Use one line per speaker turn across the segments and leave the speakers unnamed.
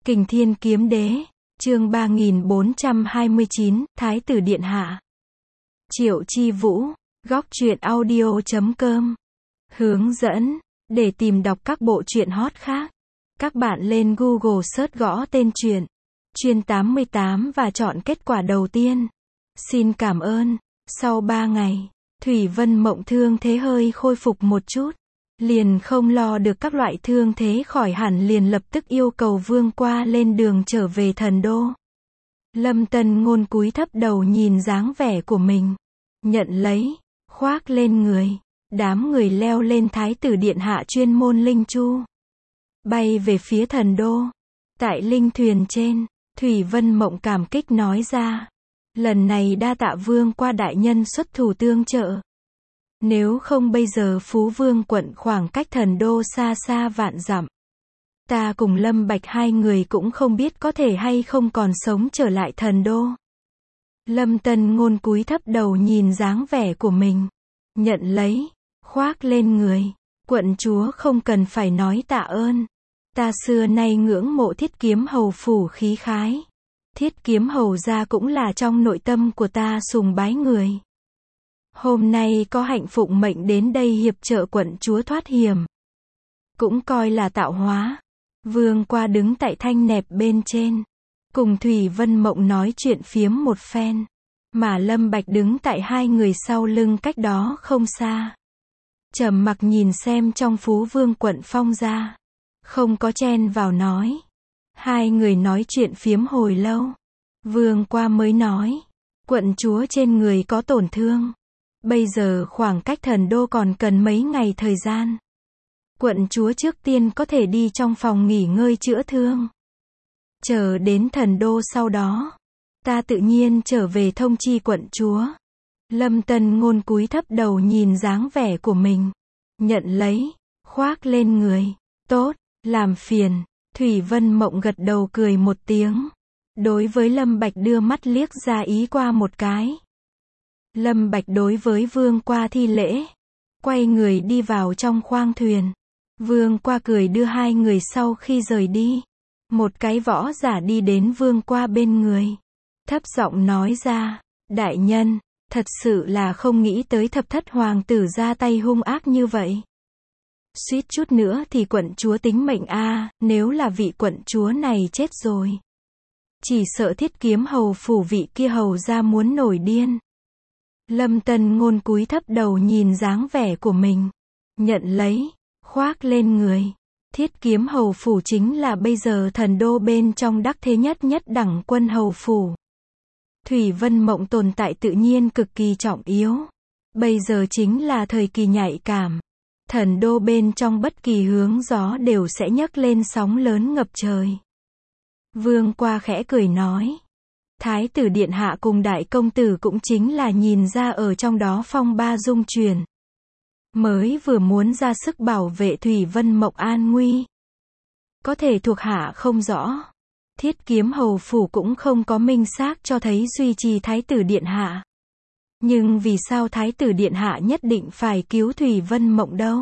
Kình Thiên Kiếm Đế, chương 3429, Thái tử Điện Hạ. Triệu Chi Vũ, góc truyện audio.com. Hướng dẫn, để tìm đọc các bộ truyện hot khác. Các bạn lên Google search gõ tên truyện, Chuyên 88 và chọn kết quả đầu tiên. Xin cảm ơn. Sau 3 ngày, Thủy Vân Mộng thương thế hơi khôi phục một chút. Liền không lo được các loại thương thế khỏi hẳn, liền lập tức yêu cầu Vương Qua lên đường trở về thần đô. Lâm Tân Ngôn cúi thấp đầu nhìn dáng vẻ của mình, nhận lấy, khoác lên người. Đám người leo lên Thái tử Điện Hạ chuyên môn linh chu, bay về phía thần đô. Tại linh thuyền trên, Thủy Vân Mộng cảm kích nói ra, lần này đa tạ Vương Qua đại nhân xuất thủ tương trợ. Nếu không bây giờ Phú Vương quận khoảng cách thần đô xa xa vạn dặm. Ta cùng Lâm Bạch hai người cũng không biết có thể hay không còn sống trở lại thần đô. Lâm Tân Ngôn cúi thấp đầu nhìn dáng vẻ của mình, nhận lấy, khoác lên người. Quận chúa không cần phải nói tạ ơn. Ta xưa nay ngưỡng mộ Thiết Kiếm Hầu phủ khí khái. Thiết Kiếm Hầu gia cũng là trong nội tâm của ta sùng bái người. Hôm nay có hạnh phụng mệnh đến đây hiệp trợ quận chúa thoát hiểm, cũng coi là tạo hóa. Vương Qua đứng tại thanh nẹp bên trên, cùng Thủy Vân Mộng nói chuyện phiếm một phen, mà Lâm Bạch đứng tại hai người sau lưng cách đó không xa. Trầm mặc nhìn xem trong Phú Vương quận phong ra, không có chen vào nói. Hai người nói chuyện phiếm hồi lâu, Vương Qua mới nói, quận chúa trên người có tổn thương. Bây giờ khoảng cách thần đô còn cần mấy ngày thời gian. Quận chúa trước tiên có thể đi trong phòng nghỉ ngơi chữa thương. Chờ đến thần đô sau đó, ta tự nhiên trở về thông chi quận chúa. Lâm Tân Ngôn cúi thấp đầu nhìn dáng vẻ của mình, nhận lấy, khoác lên người. Tốt, làm phiền. Thủy Vân Mộng gật đầu cười một tiếng. Đối với Lâm Bạch đưa mắt liếc ra ý qua một cái. Lâm Bạch đối với Vương Qua thi lễ, quay người đi vào trong khoang thuyền. Vương Qua cười đưa hai người sau khi rời đi. Một cái võ giả đi đến Vương Qua bên người, thấp giọng nói ra, đại nhân, thật sự là không nghĩ tới Thập Thất hoàng tử ra tay hung ác như vậy. Suýt chút nữa thì quận chúa tính mệnh a, nếu là vị quận chúa này chết rồi, chỉ sợ Thiết Kiếm Hầu phủ vị kia hầu gia muốn nổi điên. Lâm Tân Ngôn cúi thấp đầu nhìn dáng vẻ của mình, nhận lấy, khoác lên người. Thiết Kiếm Hầu phủ chính là bây giờ thần đô bên trong đắc thế nhất đẳng quân hầu phủ. Thủy Vân Mộng tồn tại tự nhiên cực kỳ trọng yếu. Bây giờ chính là thời kỳ nhạy cảm. Thần đô bên trong bất kỳ hướng gió đều sẽ nhấc lên sóng lớn ngập trời. Vương Qua khẽ cười nói, Thái tử Điện Hạ cùng đại công tử cũng chính là nhìn ra ở trong đó phong ba dung chuyển, mới vừa muốn ra sức bảo vệ Thủy Vân Mộng an nguy. Có thể thuộc hạ không rõ. Thiết Kiếm Hầu phủ cũng không có minh xác cho thấy duy trì Thái tử Điện Hạ. Nhưng vì sao Thái tử Điện Hạ nhất định phải cứu Thủy Vân Mộng đâu?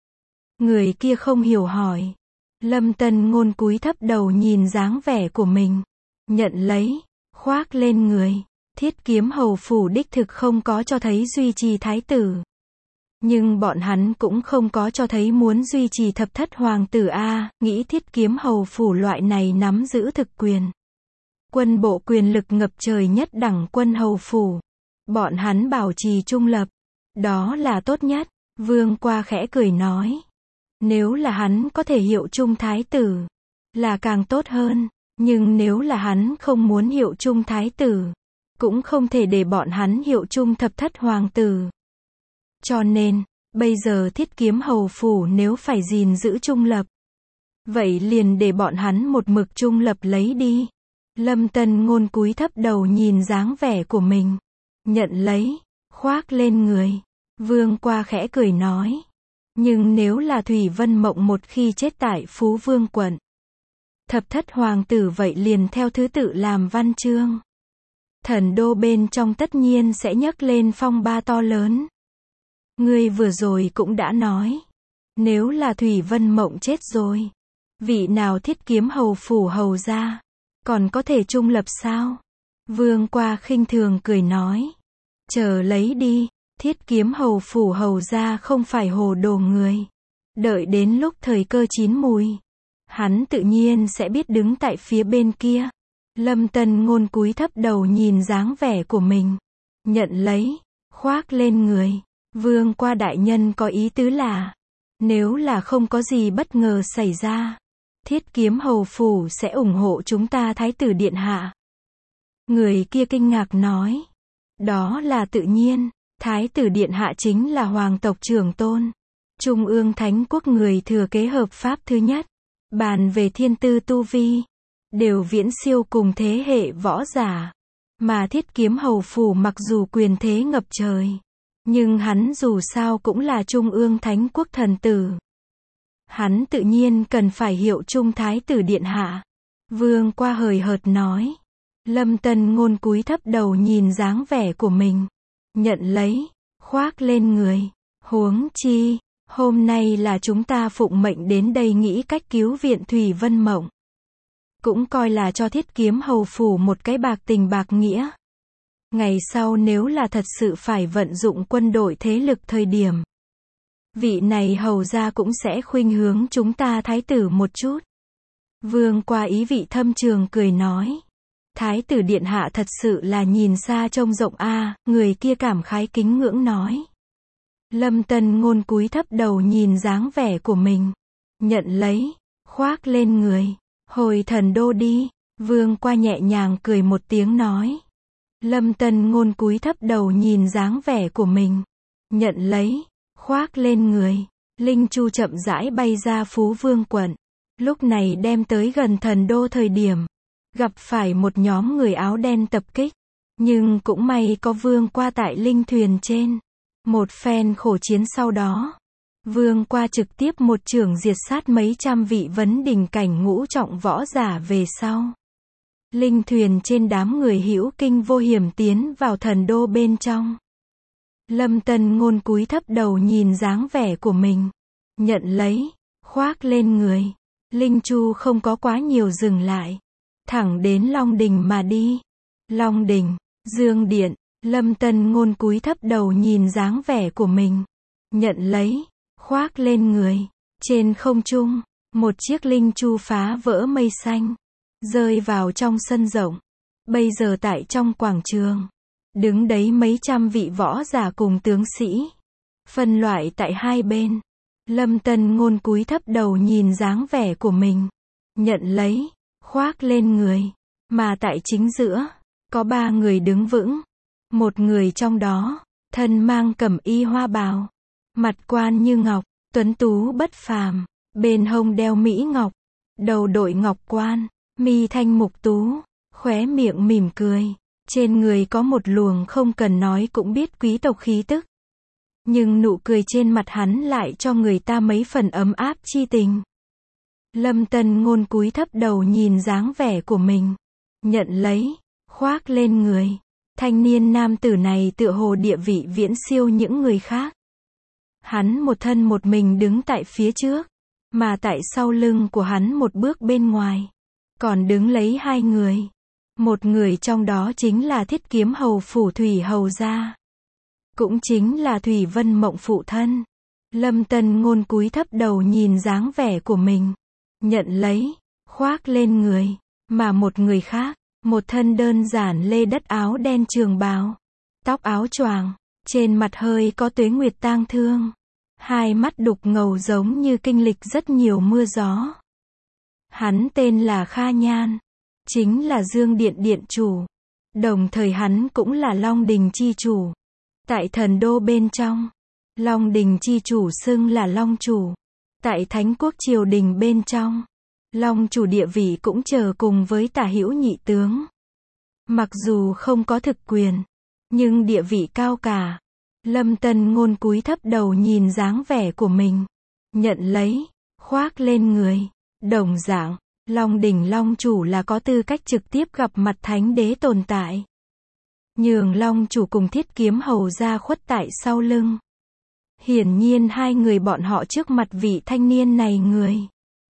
Người kia không hiểu hỏi. Lâm Tân Ngôn cúi thấp đầu nhìn dáng vẻ của mình, nhận lấy, khoác lên người. Thiết Kiếm Hầu phủ đích thực không có cho thấy duy trì thái tử, nhưng bọn hắn cũng không có cho thấy muốn duy trì Thập Thất hoàng tử a. Nghĩ Thiết Kiếm Hầu phủ loại này nắm giữ thực quyền, quân bộ quyền lực ngập trời nhất đẳng quân hầu phủ, bọn hắn bảo trì trung lập, đó là tốt nhất. Vương Qua khẽ cười nói, nếu là hắn có thể hiệu chung thái tử, là càng tốt hơn. Nhưng nếu là hắn không muốn hiệu chung thái tử, cũng không thể để bọn hắn hiệu chung Thập Thất hoàng tử. Cho nên, bây giờ Thiết Kiếm Hầu phủ nếu phải gìn giữ trung lập, vậy liền để bọn hắn một mực trung lập lấy đi. Lâm Tân Ngôn cúi thấp đầu nhìn dáng vẻ của mình, nhận lấy, khoác lên người. Vương Qua khẽ cười nói, nhưng nếu là Thủy Vân Mộng một khi chết tại Phú Vương quận, Thập Thất hoàng tử vậy liền theo thứ tự làm văn chương. Thần đô bên trong tất nhiên sẽ nhấc lên phong ba to lớn. Ngươi vừa rồi cũng đã nói, nếu là Thủy Vân Mộng chết rồi, Vị nào thiết kiếm hầu phủ hầu gia, còn có thể trung lập sao? Vương qua khinh thường cười nói. Chờ lấy đi, thiết kiếm hầu phủ hầu gia không phải hồ đồ người. Đợi đến lúc thời cơ chín mùi, hắn tự nhiên sẽ biết đứng tại phía bên kia. Lâm Tân Ngôn cúi thấp đầu nhìn dáng vẻ của mình. Nhận lấy, khoác lên người. Vương qua đại nhân có ý tứ là, nếu là không có gì bất ngờ xảy ra, thiết kiếm hầu phủ sẽ ủng hộ chúng ta thái tử điện hạ. Người kia kinh ngạc nói. Đó là tự nhiên, thái tử điện hạ chính là hoàng tộc trưởng tôn. Trung ương thánh quốc người thừa kế hợp pháp thứ nhất. Bàn về thiên tư tu vi, đều viễn siêu cùng thế hệ võ giả. Mà thiết kiếm hầu phủ mặc dù quyền thế ngập trời, nhưng hắn dù sao cũng là trung ương thánh quốc thần tử. Hắn tự nhiên cần phải hiệu trung thái tử điện hạ. Vương qua hời hợt nói. Lâm Tân Ngôn cúi thấp đầu nhìn dáng vẻ của mình. Nhận lấy, khoác lên người. Huống chi, hôm nay là chúng ta phụng mệnh đến đây nghĩ cách cứu viện Thủy Vân Mộng. Cũng coi là cho thiết kiếm hầu phủ một cái bạc tình bạc nghĩa. Ngày sau nếu là thật sự phải vận dụng quân đội thế lực thời điểm, vị này hầu gia cũng sẽ khuynh hướng chúng ta thái tử một chút. Vương qua ý vị thâm trường cười nói. Thái tử điện hạ thật sự là nhìn xa trông rộng a, người kia cảm khái kính ngưỡng nói. Lâm Tân Ngôn cúi thấp đầu nhìn dáng vẻ của mình. Nhận lấy, khoác lên người. Hồi thần đô đi. Vương qua nhẹ nhàng cười một tiếng nói. Lâm Tân Ngôn cúi thấp đầu nhìn dáng vẻ của mình. Nhận lấy, khoác lên người. Linh chu chậm rãi bay ra Phú Vương quận. Lúc này đem tới gần thần đô thời điểm, gặp phải một nhóm người áo đen tập kích. Nhưng cũng may có Vương qua tại linh thuyền trên. Một phen khổ chiến sau đó, Vương qua trực tiếp một chưởng diệt sát mấy trăm vị vấn đỉnh cảnh ngũ trọng võ giả về sau. Linh thuyền trên đám người hữu kinh vô hiểm tiến vào thần đô bên trong. Lâm Tân Ngôn cúi thấp đầu nhìn dáng vẻ của mình. Nhận lấy, khoác lên người. Linh chu không có quá nhiều dừng lại. Thẳng đến Long Đình mà đi. Long Đình, Dương Điện. Lâm Tân Ngôn cúi thấp đầu nhìn dáng vẻ của mình. Nhận lấy, khoác lên người. Trên không trung, một chiếc linh chu phá vỡ mây xanh, rơi vào trong sân rộng. Bây giờ tại trong quảng trường, đứng đấy mấy trăm vị võ giả cùng tướng sĩ, phân loại tại hai bên. Lâm Tân Ngôn cúi thấp đầu nhìn dáng vẻ của mình. Nhận lấy, khoác lên người. Mà tại chính giữa, có ba người đứng vững. Một người trong đó, thân mang cẩm y hoa bào, mặt quan như ngọc, tuấn tú bất phàm, bên hông đeo mỹ ngọc, đầu đội ngọc quan, mi thanh mục tú, khóe miệng mỉm cười, trên người có một luồng không cần nói cũng biết quý tộc khí tức. Nhưng nụ cười trên mặt hắn lại cho người ta mấy phần ấm áp chi tình. Lâm Tân Ngôn cúi thấp đầu nhìn dáng vẻ của mình. Nhận lấy, khoác lên người. Thanh niên nam tử này tựa hồ địa vị viễn siêu những người khác. Hắn một thân một mình đứng tại phía trước, mà tại sau lưng của hắn một bước bên ngoài, còn đứng lấy hai người. Một người trong đó chính là thiết kiếm hầu phủ Thủy hầu gia, cũng chính là Thủy Vân Mộng phụ thân. Lâm Tân Ngôn cúi thấp đầu nhìn dáng vẻ của mình. Nhận lấy, khoác lên người. Mà một người khác, một thân đơn giản lê đất áo đen trường bào, tóc áo choàng, trên mặt hơi có tuế nguyệt tang thương, hai mắt đục ngầu giống như kinh lịch rất nhiều mưa gió. Hắn tên là Kha Nhan, chính là Dương Điện điện chủ, đồng thời hắn cũng là Long Đình chi chủ. Tại thần đô bên trong, Long Đình chi chủ xưng là Long chủ. Tại Thánh quốc triều đình bên trong, Long chủ địa vị cũng chờ cùng với Tả Hữu nhị tướng. Mặc dù không có thực quyền, nhưng địa vị cao cả. Lâm Tân Ngôn cúi thấp đầu nhìn dáng vẻ của mình. Nhận lấy, khoác lên người. Đồng dạng, Long Đình Long chủ là có tư cách trực tiếp gặp mặt Thánh đế tồn tại. Nhường Long chủ cùng thiết kiếm hầu gia khuất tại sau lưng. Hiển nhiên hai người bọn họ trước mặt vị thanh niên này người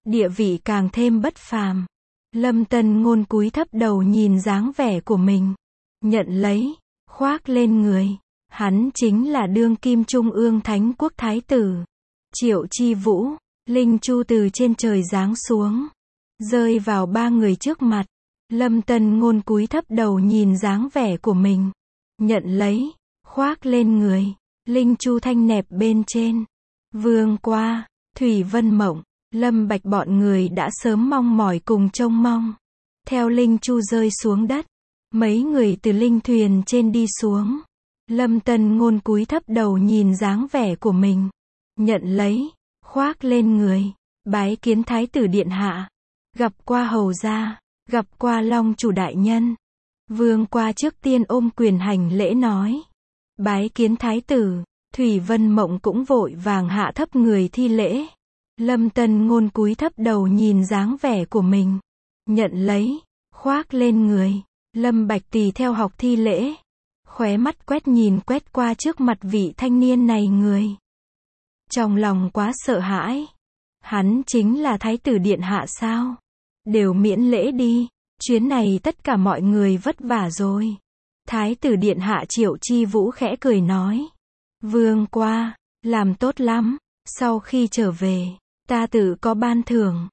địa vị càng thêm bất phàm. Lâm Tân Ngôn cúi thấp đầu nhìn dáng vẻ của mình, nhận lấy, khoác lên người. Hắn chính là đương kim Trung ương Thánh Quốc Thái tử, Triệu Chi Vũ. Linh chu từ trên trời giáng xuống, rơi vào ba người trước mặt. Lâm Tân Ngôn cúi thấp đầu nhìn dáng vẻ của mình, nhận lấy, khoác lên người. Linh chu thanh nẹp bên trên. Vương Qua, Thủy Vân Mộng, Lâm Bạch bọn người đã sớm mong mỏi cùng trông mong. Theo linh chu rơi xuống đất, mấy người từ linh thuyền trên đi xuống. Lâm Tân Ngôn cúi thấp đầu nhìn dáng vẻ của mình, nhận lấy, khoác lên người. Bái kiến Thái tử điện hạ, gặp qua hầu gia, gặp qua Long chủ đại nhân. Vương Qua trước tiên ôm quyền hành lễ nói, bái kiến Thái tử. Thủy Vân Mộng cũng vội vàng hạ thấp người thi lễ. Lâm Tân Ngôn cúi thấp đầu nhìn dáng vẻ của mình, nhận lấy, khoác lên người. Lâm Bạch tùy theo học thi lễ, khóe mắt quét qua trước mặt vị thanh niên này người. Trong lòng quá sợ hãi. Hắn chính là Thái tử điện hạ sao? Đều miễn lễ đi, chuyến này tất cả mọi người vất vả rồi. Thái tử điện hạ Triệu Chi Vũ khẽ cười nói, Vương Qua, làm tốt lắm, sau khi trở về, ta tự có ban thưởng.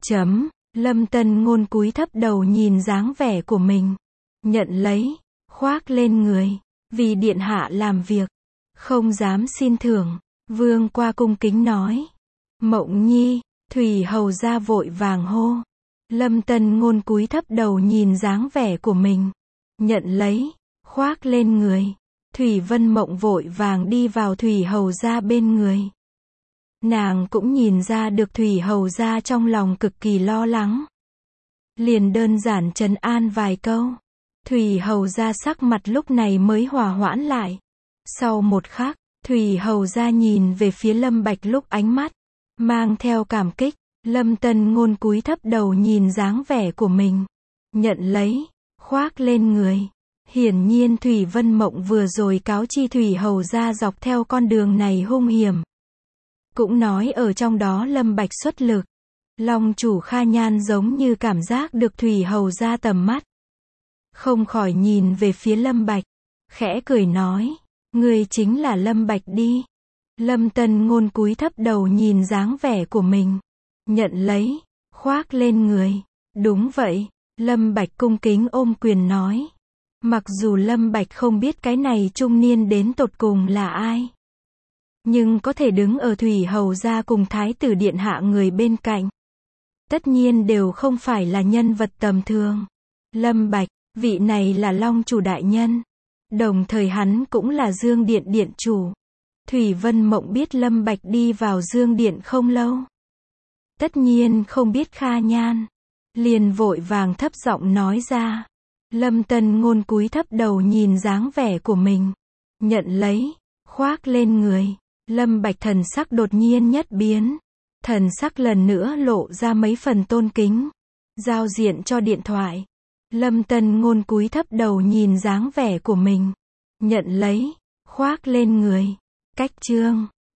Lâm Tân Ngôn cúi thấp đầu nhìn dáng vẻ của mình, nhận lấy, khoác lên người. Vì điện hạ làm việc, không dám xin thưởng. Vương Qua cung kính nói, Mộng Nhi. Thủy hầu gia vội vàng hô. Lâm Tân Ngôn cúi thấp đầu nhìn dáng vẻ của mình, nhận lấy, khoác lên người. Thủy Vân Mộng vội vàng đi vào Thủy hầu gia bên người. Nàng cũng nhìn ra được Thủy hầu gia trong lòng cực kỳ lo lắng, liền đơn giản trấn an vài câu. Thủy hầu gia sắc mặt lúc này mới hòa hoãn lại. Sau một khắc, Thủy hầu gia nhìn về phía Lâm Bạch lúc ánh mắt mang theo cảm kích. Lâm Tân Ngôn cúi thấp đầu nhìn dáng vẻ của mình, nhận lấy, khoác lên người. Hiển nhiên Thủy Vân Mộng vừa rồi cáo chi Thủy hầu gia dọc theo con đường này hung hiểm, cũng nói ở trong đó Lâm Bạch xuất lực. Long chủ Kha Nhan giống như cảm giác được Thủy hầu gia tầm mắt, không khỏi nhìn về phía Lâm Bạch, khẽ cười nói, ngươi chính là Lâm Bạch đi. Lâm Tân Ngôn cúi thấp đầu nhìn dáng vẻ của mình, nhận lấy, khoác lên người. Đúng vậy. Lâm Bạch cung kính ôm quyền nói. Mặc dù Lâm Bạch không biết cái này trung niên đến tột cùng là ai, nhưng có thể đứng ở Thủy hầu gia cùng Thái tử điện hạ người bên cạnh, tất nhiên đều không phải là nhân vật tầm thường. Lâm Bạch, vị này là Long chủ đại nhân, đồng thời hắn cũng là Dương Điện điện chủ. Thủy Vân Mộng biết Lâm Bạch đi vào Dương Điện không lâu, tất nhiên không biết Kha Nhan, liền vội vàng thấp giọng nói ra. Lâm Tân Ngôn cúi thấp đầu nhìn dáng vẻ của mình, nhận lấy, khoác lên người. Lâm Bạch thần sắc đột nhiên nhất biến, thần sắc lần nữa lộ ra mấy phần tôn kính. Giao diện cho điện thoại. Lâm Tân Ngôn cúi thấp đầu nhìn dáng vẻ của mình, nhận lấy, khoác lên người. Cách chương